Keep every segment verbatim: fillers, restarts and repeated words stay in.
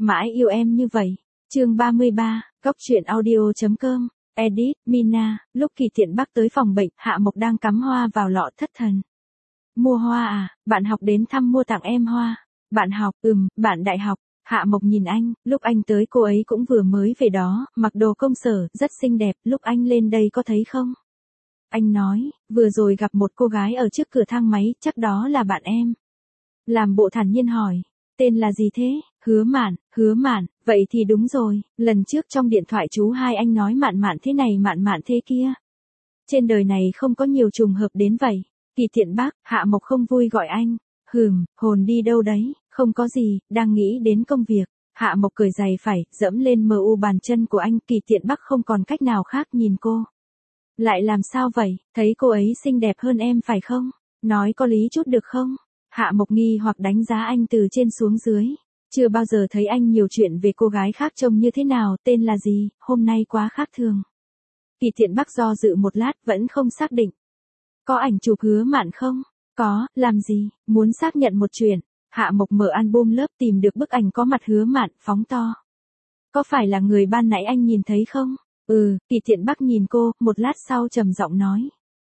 Mãi yêu em như vậy. Chương ba mươi ba, Góc truyện audio chấm com. Edit, Mina, lúc Kỳ Thiện Bắc tới phòng bệnh, Hạ Mộc đang cắm hoa vào lọ thất thần. Mua hoa à, bạn học đến thăm mua tặng em hoa. Bạn học, ừm, bạn đại học. Hạ Mộc nhìn anh, lúc anh tới cô ấy cũng vừa mới về đó, mặc đồ công sở, rất xinh đẹp, lúc anh lên đây có thấy không? Anh nói, vừa rồi gặp một cô gái ở trước cửa thang máy, chắc đó là bạn em. Làm bộ thản nhiên hỏi, tên là gì thế? Hứa Mạn, Hứa Mạn, vậy thì đúng rồi, lần trước trong điện thoại chú hai anh nói Mạn Mạn thế này Mạn Mạn thế kia. Trên đời này không có nhiều trùng hợp đến vậy. Kỳ Thiện Bắc, Hạ Mộc không vui gọi anh. Hừm, hồn đi đâu đấy, không có gì, đang nghĩ đến công việc. Hạ Mộc cởi giày phải, dẫm lên mờ u bàn chân của anh. Kỳ Thiện Bắc không còn cách nào khác nhìn cô. Lại làm sao vậy, thấy cô ấy xinh đẹp hơn em phải không? Nói có lý chút được không? Hạ Mộc nghi hoặc đánh giá anh từ trên xuống dưới. Chưa bao giờ thấy anh nhiều chuyện về cô gái khác trông như thế nào, tên là gì, hôm nay quá khác thường. Kỳ Thiện Bắc do dự một lát vẫn không xác định. Có ảnh chụp Hứa Mạn không? Có, làm gì, muốn xác nhận một chuyện. Hạ Mộc mở album lớp tìm được bức ảnh có mặt Hứa Mạn, phóng to. Có phải là người ban nãy anh nhìn thấy không? Ừ, Kỳ Thiện Bắc nhìn cô, một lát sau trầm giọng nói.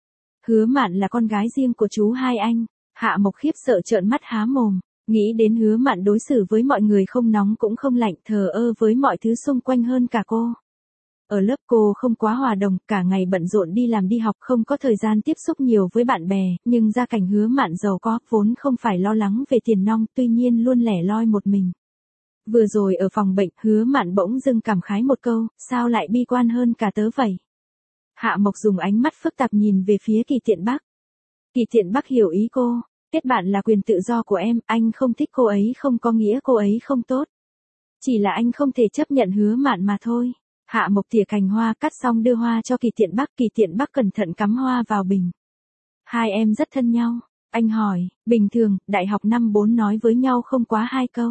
Hứa Mạn là con gái riêng của chú hai anh. Hạ Mộc khiếp sợ trợn mắt há mồm, nghĩ đến Hứa Mạn đối xử với mọi người không nóng cũng không lạnh, thờ ơ với mọi thứ xung quanh hơn cả cô. Ở lớp cô không quá hòa đồng, cả ngày bận rộn đi làm đi học, không có thời gian tiếp xúc nhiều với bạn bè, nhưng gia cảnh Hứa Mạn giàu có, vốn không phải lo lắng về tiền nong, tuy nhiên luôn lẻ loi một mình. Vừa rồi ở phòng bệnh, Hứa Mạn bỗng dưng cảm khái một câu, sao lại bi quan hơn cả tớ vậy? Hạ Mộc dùng ánh mắt phức tạp nhìn về phía Kỳ Thiện Bắc. Kỳ Thiện Bắc hiểu ý cô, kết bạn là quyền tự do của em, anh không thích cô ấy không có nghĩa cô ấy không tốt. Chỉ là anh không thể chấp nhận Hứa Mạn mà thôi. Hạ Mộc tỉa cành hoa cắt xong đưa hoa cho Kỳ Thiện Bắc, Kỳ Thiện Bắc cẩn thận cắm hoa vào bình. Hai em rất thân nhau. Anh hỏi, bình thường, đại học năm bốn nói với nhau không quá hai câu.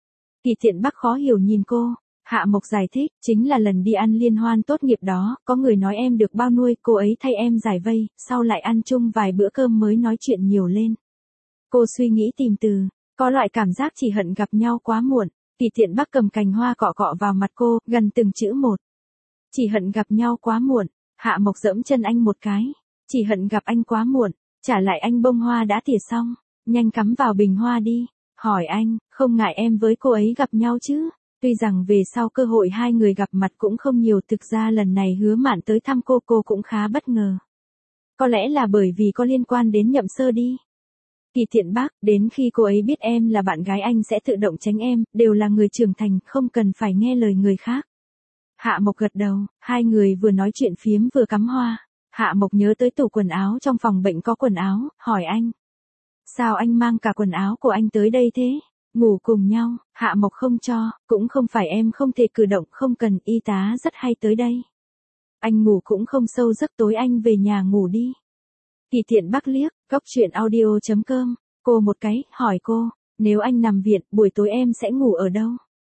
Kỳ Thiện Bắc khó hiểu nhìn cô. Hạ Mộc giải thích, chính là lần đi ăn liên hoan tốt nghiệp đó, có người nói em được bao nuôi, cô ấy thay em giải vây, sau lại ăn chung vài bữa cơm mới nói chuyện nhiều lên. Cô suy nghĩ tìm từ, có loại cảm giác chỉ hận gặp nhau quá muộn. Kỳ Thiện Bắc cầm cành hoa cọ cọ vào mặt cô, gần từng chữ một. Chỉ hận gặp nhau quá muộn. Hạ Mộc giẫm chân anh một cái. Chỉ hận gặp anh quá muộn. Trả lại anh bông hoa đã tỉa xong. Nhanh cắm vào bình hoa đi. Hỏi anh, không ngại em với cô ấy gặp nhau chứ? Tuy rằng về sau cơ hội hai người gặp mặt cũng không nhiều, thực ra lần này Hứa Mạn tới thăm cô cô cũng khá bất ngờ. Có lẽ là bởi vì có liên quan đến Nhậm Sơ đi. Kỳ Thiện Bắc, đến khi cô ấy biết em là bạn gái anh sẽ tự động tránh em, đều là người trưởng thành, không cần phải nghe lời người khác. Hạ Mộc gật đầu, hai người vừa nói chuyện phiếm vừa cắm hoa. Hạ Mộc nhớ tới tủ quần áo trong phòng bệnh có quần áo, hỏi anh. Sao anh mang cả quần áo của anh tới đây thế? Ngủ cùng nhau, Hạ Mộc không cho, cũng không phải em không thể cử động, không cần, y tá rất hay tới đây. Anh ngủ cũng không sâu giấc, tối anh về nhà ngủ đi. Kỳ Thiện Bắc liếc, Góc truyện audio chấm com, cô một cái, hỏi cô, nếu anh nằm viện, buổi tối em sẽ ngủ ở đâu?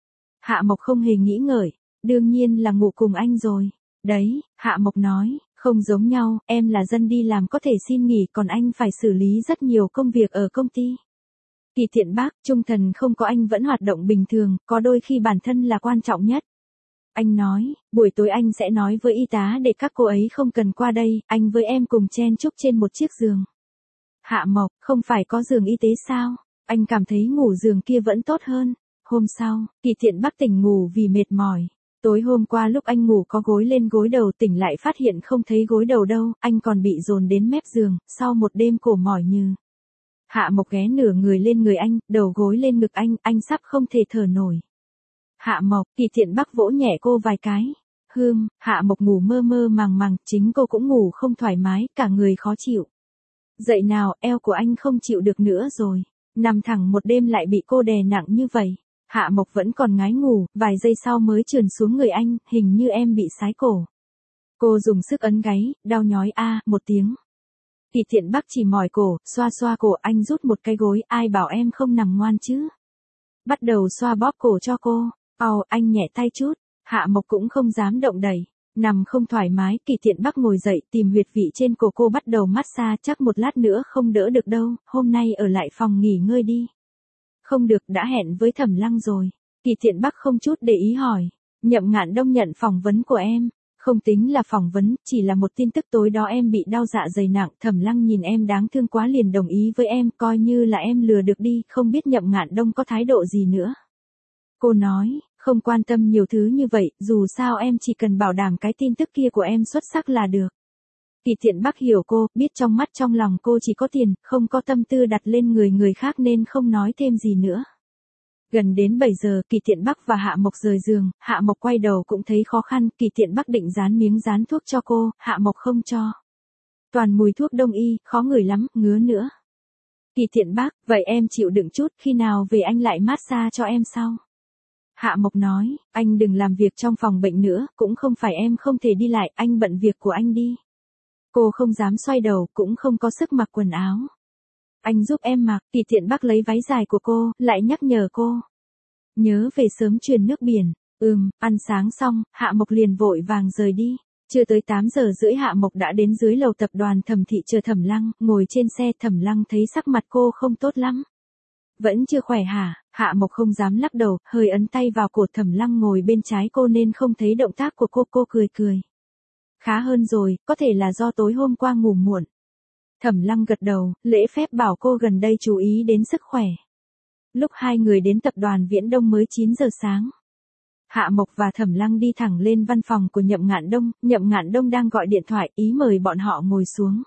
Hạ Mộc không hề nghĩ ngợi, đương nhiên là ngủ cùng anh rồi. Đấy, Hạ Mộc nói, không giống nhau, em là dân đi làm có thể xin nghỉ, còn anh phải xử lý rất nhiều công việc ở công ty. Kỳ Thiện Bắc, trung thần không có anh vẫn hoạt động bình thường, có đôi khi bản thân là quan trọng nhất. Anh nói, buổi tối anh sẽ nói với y tá để các cô ấy không cần qua đây, anh với em cùng chen chúc trên một chiếc giường. Hạ Mộc, không phải có giường y tế sao? Anh cảm thấy ngủ giường kia vẫn tốt hơn. Hôm sau, Kỳ Thiện Bắc tỉnh ngủ vì mệt mỏi. Tối hôm qua lúc anh ngủ có gối lên gối đầu, tỉnh lại phát hiện không thấy gối đầu đâu, anh còn bị dồn đến mép giường, sau một đêm cổ mỏi như. Hạ Mộc ghé nửa người lên người anh, đầu gối lên ngực anh, anh sắp không thể thở nổi. Hạ Mộc, Kỳ Thiện Bắc vỗ nhẹ cô vài cái. Hương, Hạ Mộc ngủ mơ mơ màng màng, chính cô cũng ngủ không thoải mái, cả người khó chịu. Dậy nào, eo của anh không chịu được nữa rồi. Nằm thẳng một đêm lại bị cô đè nặng như vậy. Hạ Mộc vẫn còn ngái ngủ, vài giây sau mới trườn xuống người anh, hình như em bị sái cổ. Cô dùng sức ấn gáy, đau nhói a à, một tiếng. Kỳ Thiện Bắc chỉ mỏi cổ, xoa xoa cổ, anh rút một cái gối, ai bảo em không nằm ngoan chứ. Bắt đầu xoa bóp cổ cho cô. Ồ, anh nhẹ tay chút. Hạ Mộc cũng không dám động đẩy. Nằm không thoải mái, Kỳ Thiện Bắc ngồi dậy tìm huyệt vị trên cổ cô bắt đầu massage, chắc một lát nữa không đỡ được đâu, hôm nay ở lại phòng nghỉ ngơi đi. Không được, đã hẹn với Thẩm Lăng rồi. Kỳ Thiện Bắc không chút để ý hỏi. Nhậm Ngạn Đông nhận phỏng vấn của em. Không tính là phỏng vấn, chỉ là một tin tức tối đó em bị đau dạ dày nặng. Thẩm Lăng nhìn em đáng thương quá liền đồng ý với em, coi như là em lừa được đi, không biết Nhậm Ngạn Đông có thái độ gì nữa. Cô nói, không quan tâm nhiều thứ như vậy, dù sao em chỉ cần bảo đảm cái tin tức kia của em xuất sắc là được. Kỳ Thiện Bắc hiểu cô, biết trong mắt trong lòng cô chỉ có tiền, không có tâm tư đặt lên người người khác nên không nói thêm gì nữa. Gần đến bảy giờ, Kỳ Thiện Bắc và Hạ Mộc rời giường, Hạ Mộc quay đầu cũng thấy khó khăn, Kỳ Thiện Bắc định dán miếng dán thuốc cho cô, Hạ Mộc không cho. Toàn mùi thuốc đông y, khó ngửi lắm, ngứa nữa. Kỳ Thiện Bắc, vậy em chịu đựng chút, khi nào về anh lại massage cho em sau. Hạ Mộc nói, anh đừng làm việc trong phòng bệnh nữa, cũng không phải em không thể đi lại, anh bận việc của anh đi. Cô không dám xoay đầu, cũng không có sức mặc quần áo. Anh giúp em mặc. Kỳ Thiện Bắc lấy váy dài của cô, lại nhắc nhở cô. Nhớ về sớm truyền nước biển. Ừm, ăn sáng xong, Hạ Mộc liền vội vàng rời đi. Chưa tới tám giờ rưỡi Hạ Mộc đã đến dưới lầu tập đoàn Thẩm Thị chờ Thẩm Lăng, ngồi trên xe Thẩm Lăng thấy sắc mặt cô không tốt lắm. Vẫn chưa khỏe hả? Hạ Mộc không dám lắc đầu, hơi ấn tay vào cổ Thẩm Lăng ngồi bên trái cô nên không thấy động tác của cô, cô cười cười. Khá hơn rồi, có thể là do tối hôm qua ngủ muộn. Thẩm Lăng gật đầu, lễ phép bảo cô gần đây chú ý đến sức khỏe. Lúc hai người đến tập đoàn Viễn Đông mới chín giờ sáng. Hạ Mộc và Thẩm Lăng đi thẳng lên văn phòng của Nhậm Ngạn Đông, Nhậm Ngạn Đông đang gọi điện thoại ý mời bọn họ ngồi xuống.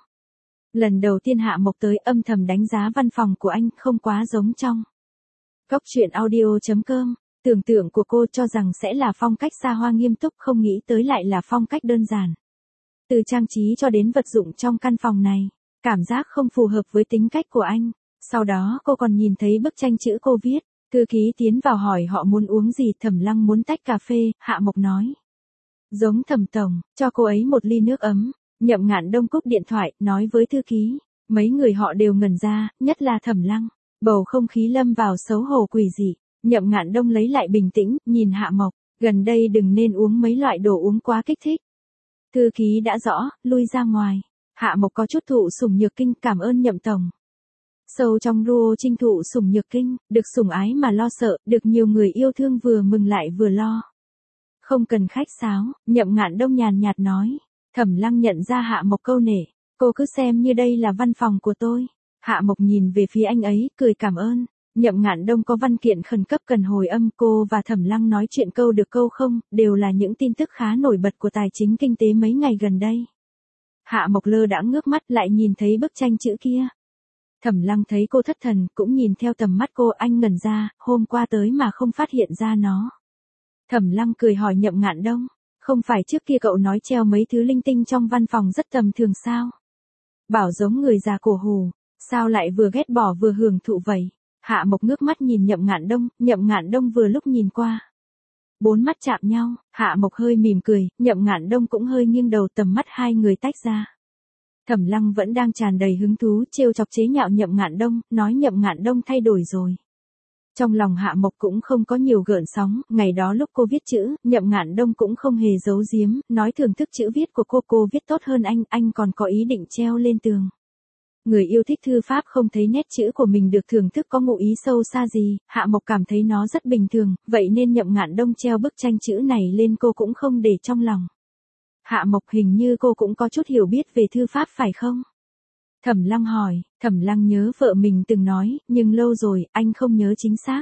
Lần đầu tiên Hạ Mộc tới âm thầm đánh giá văn phòng của anh không quá giống trong. Góc truyện audio chấm com, tưởng tượng của cô cho rằng sẽ là phong cách xa hoa nghiêm túc không nghĩ tới lại là phong cách đơn giản. Từ trang trí cho đến vật dụng trong căn phòng này, cảm giác không phù hợp với tính cách của anh. Sau đó cô còn nhìn thấy bức tranh chữ cô viết, thư ký tiến vào hỏi họ muốn uống gì, Thẩm Lăng muốn tách cà phê, Hạ Mộc nói. Giống Thẩm tổng, cho cô ấy một ly nước ấm. Nhậm Ngạn Đông cúp điện thoại, nói với thư ký. Mấy người họ đều ngẩn ra, nhất là Thẩm Lăng. Bầu không khí lâm vào xấu hổ quỷ dị. Nhậm Ngạn Đông lấy lại bình tĩnh, nhìn Hạ Mộc. Gần đây đừng nên uống mấy loại đồ uống quá kích thích. Thư ký đã rõ, lui ra ngoài. Hạ Mộc có chút thụ sủng nhược kinh, cảm ơn Nhậm tổng. Sâu trong Ruo Trinh thụ sủng nhược kinh, được sủng ái mà lo sợ, được nhiều người yêu thương vừa mừng lại vừa lo. Không cần khách sáo, Nhậm Ngạn Đông nhàn nhạt nói. Thẩm Lăng nhận ra Hạ Mộc câu nể, cô cứ xem như đây là văn phòng của tôi. Hạ Mộc nhìn về phía anh ấy, cười cảm ơn. Nhậm Ngạn Đông có văn kiện khẩn cấp cần hồi âm, cô và Thẩm Lăng nói chuyện câu được câu không, đều là những tin tức khá nổi bật của tài chính kinh tế mấy ngày gần đây. Hạ Mộc lơ đãng ngước mắt lại nhìn thấy bức tranh chữ kia. Thẩm Lăng thấy cô thất thần, cũng nhìn theo tầm mắt cô, anh ngẩn ra, hôm qua tới mà không phát hiện ra nó. Thẩm Lăng cười hỏi Nhậm Ngạn Đông, không phải trước kia cậu nói treo mấy thứ linh tinh trong văn phòng rất tầm thường sao? Bảo giống người già cổ hù, sao lại vừa ghét bỏ vừa hưởng thụ vậy? Hạ Mộc ngước mắt nhìn Nhậm Ngạn Đông, Nhậm Ngạn Đông vừa lúc nhìn qua. Bốn mắt chạm nhau, Hạ Mộc hơi mỉm cười, Nhậm Ngạn Đông cũng hơi nghiêng đầu, tầm mắt hai người tách ra. Thẩm Lăng vẫn đang tràn đầy hứng thú, trêu chọc chế nhạo Nhậm Ngạn Đông, nói Nhậm Ngạn Đông thay đổi rồi. Trong lòng Hạ Mộc cũng không có nhiều gợn sóng, ngày đó lúc cô viết chữ, Nhậm Ngạn Đông cũng không hề giấu giếm, nói thưởng thức chữ viết của cô, cô viết tốt hơn anh, anh còn có ý định treo lên tường. Người yêu thích thư pháp không thấy nét chữ của mình được thưởng thức có ngụ ý sâu xa gì, Hạ Mộc cảm thấy nó rất bình thường, vậy nên Nhậm Ngạn Đông treo bức tranh chữ này lên cô cũng không để trong lòng. Hạ Mộc, hình như cô cũng có chút hiểu biết về thư pháp phải không? Thẩm Lăng hỏi, Thẩm Lăng nhớ vợ mình từng nói, nhưng lâu rồi, anh không nhớ chính xác.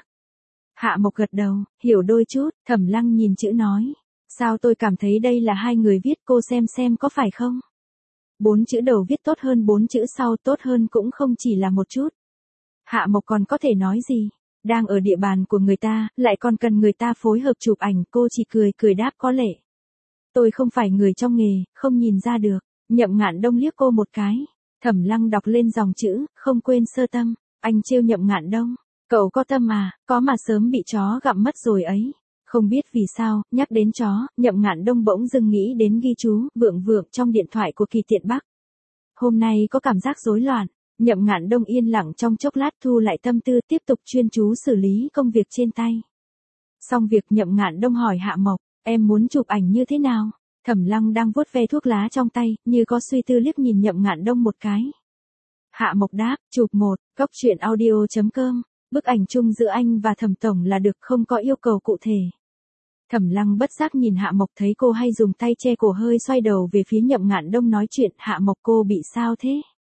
Hạ Mộc gật đầu, hiểu đôi chút, Thẩm Lăng nhìn chữ nói. Sao tôi cảm thấy đây là hai người viết, cô xem xem có phải không? Bốn chữ đầu viết tốt hơn bốn chữ sau, tốt hơn cũng không chỉ là một chút. Hạ Mộc còn có thể nói gì? Đang ở địa bàn của người ta, lại còn cần người ta phối hợp chụp ảnh, cô chỉ cười cười đáp có lệ. Tôi không phải người trong nghề, không nhìn ra được. Nhậm Ngạn Đông liếc cô một cái. Thẩm Lăng đọc lên dòng chữ, không quên sơ tâm. Anh trêu Nhậm Ngạn Đông. Cậu có tâm à, có mà sớm bị chó gặm mất rồi ấy. Không biết vì sao, nhắc đến chó, Nhậm Ngạn Đông bỗng dưng nghĩ đến ghi chú, vượng vượng trong điện thoại của Kỳ Thiện Bắc. Hôm nay có cảm giác rối loạn. Nhậm Ngạn Đông yên lặng trong chốc lát thu lại tâm tư, tiếp tục chuyên chú xử lý công việc trên tay. Xong việc Nhậm Ngạn Đông hỏi Hạ Mộc, em muốn chụp ảnh như thế nào? Thẩm Lăng đang vuốt ve thuốc lá trong tay, như có suy tư liếc nhìn Nhậm Ngạn Đông một cái. Hạ Mộc đáp, chụp một, góc truyện audio chấm com. Bức ảnh chung giữa anh và Thẩm tổng là được, không có yêu cầu cụ thể. Thẩm Lăng bất giác nhìn Hạ Mộc, thấy cô hay dùng tay che cổ, hơi xoay đầu về phía Nhậm Ngạn Đông nói chuyện. Hạ Mộc, cô bị sao thế?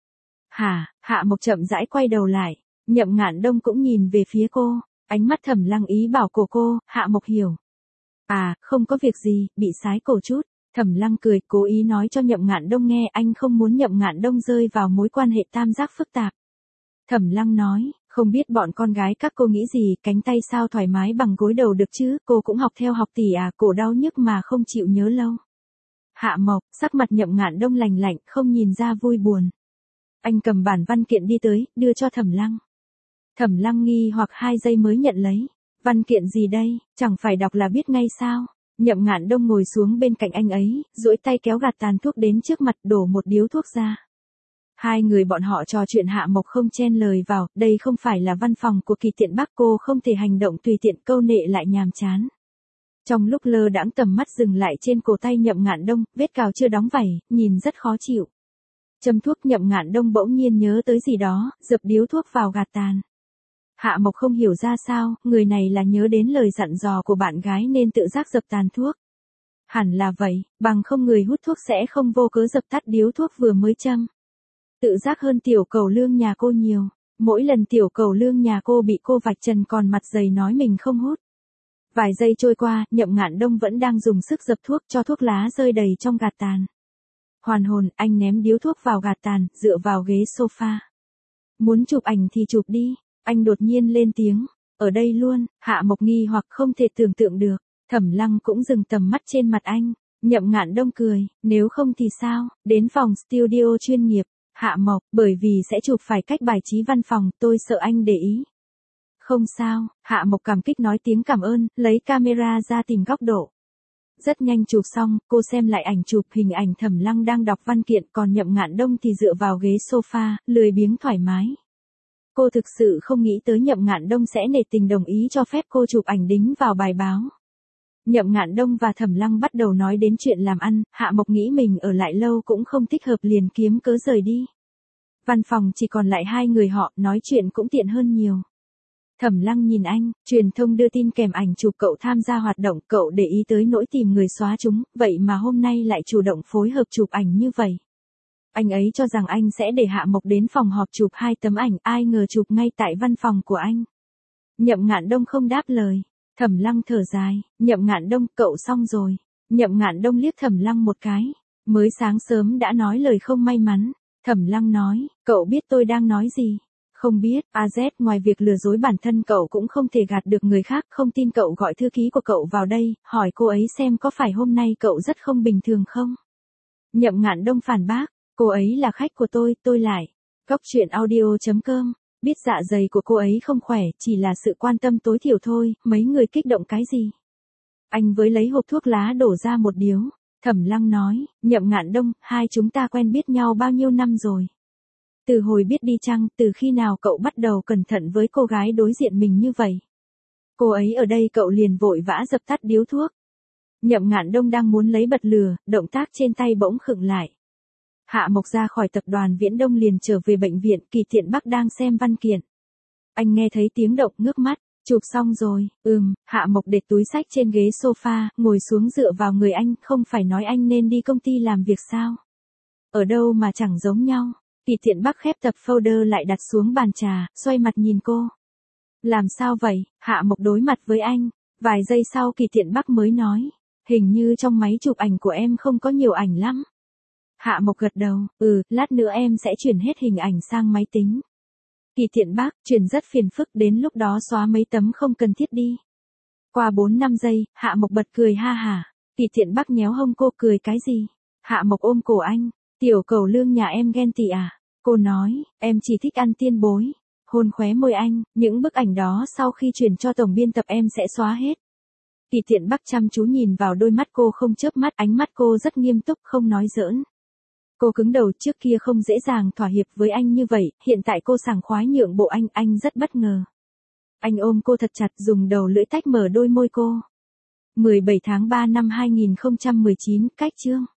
Hả? Hạ Mộc chậm rãi quay đầu lại. Nhậm Ngạn Đông cũng nhìn về phía cô. Ánh mắt Thẩm Lăng ý bảo cổ cô. Hạ Mộc hiểu. À, không có việc gì, bị sái cổ chút. Thẩm Lăng cười, cố ý nói cho Nhậm Ngạn Đông nghe, anh không muốn Nhậm Ngạn Đông rơi vào mối quan hệ tam giác phức tạp. Thẩm Lăng nói, không biết bọn con gái các cô nghĩ gì, cánh tay sao thoải mái bằng gối đầu được chứ, cô cũng học theo học tỷ à, cổ đau nhức mà không chịu nhớ lâu. Hạ Mộc, sắc mặt Nhậm Ngạn Đông lành lạnh, không nhìn ra vui buồn. Anh cầm bản văn kiện đi tới, đưa cho Thẩm Lăng. Thẩm Lăng nghi hoặc hai giây mới nhận lấy. Văn kiện gì đây, chẳng phải đọc là biết ngay sao? Nhậm Ngạn Đông ngồi xuống bên cạnh anh ấy, duỗi tay kéo gạt tàn thuốc đến trước mặt, đổ một điếu thuốc ra. Hai người bọn họ trò chuyện, Hạ Mộc không chen lời vào, đây không phải là văn phòng của Kỳ Tiện Bắc, cô không thể hành động tùy tiện, câu nệ lại nhàm chán. Trong lúc lơ đãng tầm mắt dừng lại trên cổ tay Nhậm Ngạn Đông, vết cào chưa đóng vảy, nhìn rất khó chịu. Châm thuốc, Nhậm Ngạn Đông bỗng nhiên nhớ tới gì đó, dập điếu thuốc vào gạt tàn. Hạ Mộc không hiểu ra sao, người này là nhớ đến lời dặn dò của bạn gái nên tự giác dập tàn thuốc. Hẳn là vậy, bằng không người hút thuốc sẽ không vô cớ dập tắt điếu thuốc vừa mới châm. Tự giác hơn Tiểu Cẩu Lương nhà cô nhiều. Mỗi lần Tiểu Cẩu Lương nhà cô bị cô vạch trần còn mặt dày nói mình không hút. Vài giây trôi qua, Nhậm Ngạn Đông vẫn đang dùng sức dập thuốc, cho thuốc lá rơi đầy trong gạt tàn. Hoàn hồn, anh ném điếu thuốc vào gạt tàn, dựa vào ghế sofa. Muốn chụp ảnh thì chụp đi. Anh đột nhiên lên tiếng. Ở đây luôn. Hạ Mộc nghi hoặc không thể tưởng tượng được. Thẩm Lăng cũng dừng tầm mắt trên mặt anh. Nhậm Ngạn Đông cười. Nếu không thì sao? Đến phòng studio chuyên nghiệp. Hạ Mộc, bởi vì sẽ chụp phải cách bài trí văn phòng, tôi sợ anh để ý. Không sao. Hạ Mộc cảm kích nói tiếng cảm ơn, lấy camera ra tìm góc độ. Rất nhanh chụp xong, cô xem lại ảnh chụp, hình ảnh Thẩm Lăng đang đọc văn kiện, còn Nhậm Ngạn Đông thì dựa vào ghế sofa, lười biếng thoải mái. Cô thực sự không nghĩ tới Nhậm Ngạn Đông sẽ nể tình đồng ý cho phép cô chụp ảnh đính vào bài báo. Nhậm Ngạn Đông và Thẩm Lăng bắt đầu nói đến chuyện làm ăn, Hạ Mộc nghĩ mình ở lại lâu cũng không thích hợp, liền kiếm cớ rời đi. Văn phòng chỉ còn lại hai người họ, nói chuyện cũng tiện hơn nhiều. Thẩm Lăng nhìn anh, truyền thông đưa tin kèm ảnh chụp cậu tham gia hoạt động, cậu để ý tới nỗi tìm người xóa chúng, vậy mà hôm nay lại chủ động phối hợp chụp ảnh như vậy. Anh ấy cho rằng anh sẽ để Hạ Mộc đến phòng họp chụp hai tấm ảnh, ai ngờ chụp ngay tại văn phòng của anh. Nhậm Ngạn Đông không đáp lời. Thẩm Lăng thở dài, Nhậm Ngạn Đông, cậu xong rồi. Nhậm Ngạn Đông liếc Thẩm Lăng một cái. Mới sáng sớm đã nói lời không may mắn. Thẩm Lăng nói, cậu biết tôi đang nói gì? Không biết, a zét, ngoài việc lừa dối bản thân cậu cũng không thể gạt được người khác, không tin cậu gọi thư ký của cậu vào đây, hỏi cô ấy xem có phải hôm nay cậu rất không bình thường không? Nhậm Ngạn Đông phản bác, cô ấy là khách của tôi, tôi lại. Góc truyện audio chấm com. Biết dạ dày của cô ấy không khỏe, chỉ là sự quan tâm tối thiểu thôi, mấy người kích động cái gì? Anh với lấy hộp thuốc lá đổ ra một điếu. Thẩm Lăng nói, Nhậm Ngạn Đông, hai chúng ta quen biết nhau bao nhiêu năm rồi? Từ hồi biết đi chăng, từ khi nào cậu bắt đầu cẩn thận với cô gái đối diện mình như vậy? Cô ấy ở đây, cậu liền vội vã dập tắt điếu thuốc. Nhậm Ngạn Đông đang muốn lấy bật lửa, động tác trên tay bỗng khựng lại. Hạ Mộc ra khỏi tập đoàn Viễn Đông liền trở về bệnh viện, Kỳ Tiện Bắc đang xem văn kiện. Anh nghe thấy tiếng động, ngước mắt, chụp xong rồi, ừm, Hạ Mộc để túi xách trên ghế sofa, ngồi xuống dựa vào người anh, không phải nói anh nên đi công ty làm việc sao? Ở đâu mà chẳng giống nhau. Kỳ Tiện Bắc khép tập folder lại đặt xuống bàn trà, xoay mặt nhìn cô. Làm sao vậy? Hạ Mộc đối mặt với anh, vài giây sau Kỳ Tiện Bắc mới nói, hình như trong máy chụp ảnh của em không có nhiều ảnh lắm. Hạ Mộc gật đầu, ừ, lát nữa em sẽ chuyển hết hình ảnh sang máy tính. Kỳ Tiện Bắc, chuyển rất phiền phức, đến lúc đó xóa mấy tấm không cần thiết đi. Qua bốn năm giây, Hạ Mộc bật cười ha hả. Kỳ Tiện Bắc nhéo hông cô, cười cái gì? Hạ Mộc ôm cổ anh, Tiểu Cẩu Lương nhà em ghen tị à? Cô nói, em chỉ thích ăn tiên bối. Hôn khóe môi anh, những bức ảnh đó sau khi chuyển cho tổng biên tập em sẽ xóa hết. Kỳ Tiện Bắc chăm chú nhìn vào đôi mắt cô không chớp mắt, ánh mắt cô rất nghiêm túc, không nói giỡn. Cô cứng đầu, trước kia không dễ dàng thỏa hiệp với anh như vậy, hiện tại cô sảng khoái nhượng bộ anh, anh rất bất ngờ. Anh ôm cô thật chặt, dùng đầu lưỡi tách mở đôi môi cô. mười bảy tháng ba năm hai nghìn không trăm mười chín, cách chương.